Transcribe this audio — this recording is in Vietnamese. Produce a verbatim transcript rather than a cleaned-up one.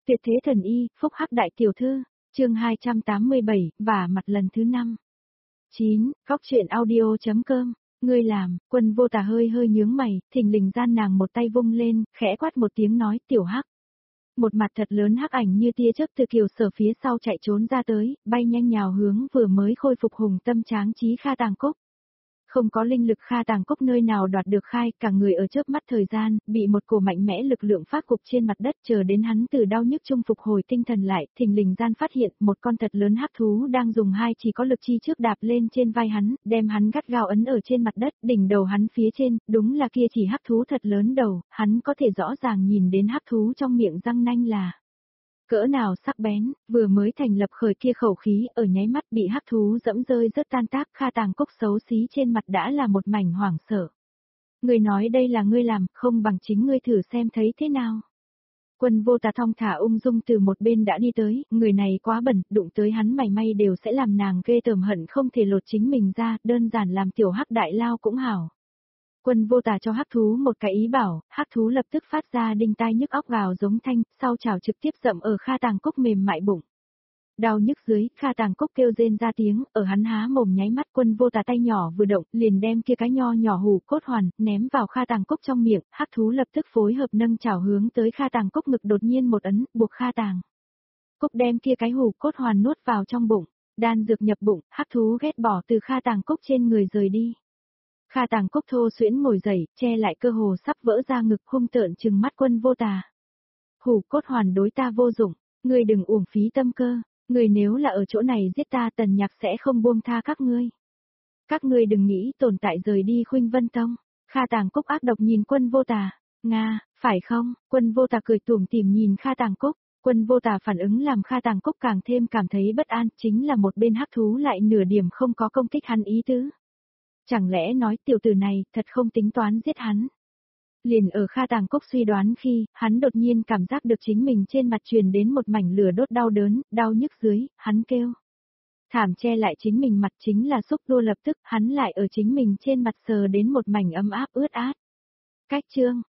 Tuyệt thế thần y, phúc hắc đại tiểu thư, chương hai trăm tám mươi bảy, vả mặt lần thứ năm. chín, góc truyện audio.com, ngươi làm, Quân Vô Tà hơi hơi nhướng mày, thình lình gian nàng một tay vung lên, khẽ quát một tiếng nói tiểu hắc. Một mặt thật lớn hắc ảnh như tia chớp từ Kiều Sở phía sau chạy trốn ra tới, bay nhanh nhào hướng vừa mới khôi phục hùng tâm tráng trí Kha Tàng Cốc. Không có linh lực Kha Tàng Cốc nơi nào đoạt được khai, cả người ở chớp mắt thời gian, bị một cổ mạnh mẽ lực lượng phát cục trên mặt đất, chờ đến hắn từ đau nhức trung phục hồi tinh thần lại, thình lình gian phát hiện một con thật lớn hắc thú đang dùng hai chỉ có lực chi trước đạp lên trên vai hắn, đem hắn gắt gao ấn ở trên mặt đất, đỉnh đầu hắn phía trên, đúng là kia chỉ hắc thú thật lớn đầu, hắn có thể rõ ràng nhìn đến hắc thú trong miệng răng nanh là cỡ nào sắc bén, vừa mới thành lập khởi kia khẩu khí, ở nháy mắt bị hắc thú dẫm rơi rất tan tác, Kha Tàng Cốc xấu xí trên mặt đã là một mảnh hoảng sợ. Người nói đây là ngươi làm, không bằng chính ngươi thử xem thấy thế nào. Quân Vô Tà thong thả ung dung từ một bên đã đi tới, người này quá bẩn, đụng tới hắn mày may đều sẽ làm nàng ghê tởm hận không thể lột chính mình ra, đơn giản làm tiểu hắc đại lao cũng hảo. Quân Vô Tà cho hắc thú một cái ý bảo, hắc thú lập tức phát ra đinh tai nhức óc gào giống thanh, sau chảo trực tiếp dậm ở Kha Tàng Cốc mềm mại bụng. Đau nhức dưới, Kha Tàng Cốc kêu rên ra tiếng, ở hắn há mồm nháy mắt, Quân Vô Tà tay nhỏ vừa động, liền đem kia cái nho nhỏ hủ cốt hoàn, ném vào Kha Tàng Cốc trong miệng, hắc thú lập tức phối hợp nâng chảo hướng tới Kha Tàng Cốc ngực đột nhiên một ấn, buộc Kha Tàng Cốc đem kia cái hủ cốt hoàn nuốt vào trong bụng, đan dược nhập bụng, hắc thú ghét bỏ từ Kha Tàng Cốc trên người rời đi. Kha Tàng Cốc thô xuyễn ngồi dậy, che lại cơ hồ sắp vỡ ra ngực hung tợn trừng mắt Quân Vô Tà. Hủ cốt hoàn đối ta vô dụng, ngươi đừng uổng phí tâm cơ, ngươi nếu là ở chỗ này giết ta Tần Nhạc sẽ không buông tha các ngươi. Các ngươi đừng nghĩ tồn tại rời đi Khuynh Vân Tông. Kha Tàng Cốc ác độc nhìn Quân Vô Tà, Nga, phải không? Quân Vô Tà cười tủm tỉm nhìn Kha Tàng Cốc. Quân Vô Tà phản ứng làm Kha Tàng Cốc càng thêm cảm thấy bất an, chính là một bên hắc thú lại nửa điểm không có công kích hắn ý tứ. Chẳng lẽ nói tiểu tử này thật không tính toán giết hắn? Liền ở Kha Tàng Cốc suy đoán khi, hắn đột nhiên cảm giác được chính mình trên mặt truyền đến một mảnh lửa đốt đau đớn, đau nhức dưới, hắn kêu. Thảm che lại chính mình mặt chính là xúc đua lập tức, hắn lại ở chính mình trên mặt sờ đến một mảnh ấm áp ướt át. Cách chương,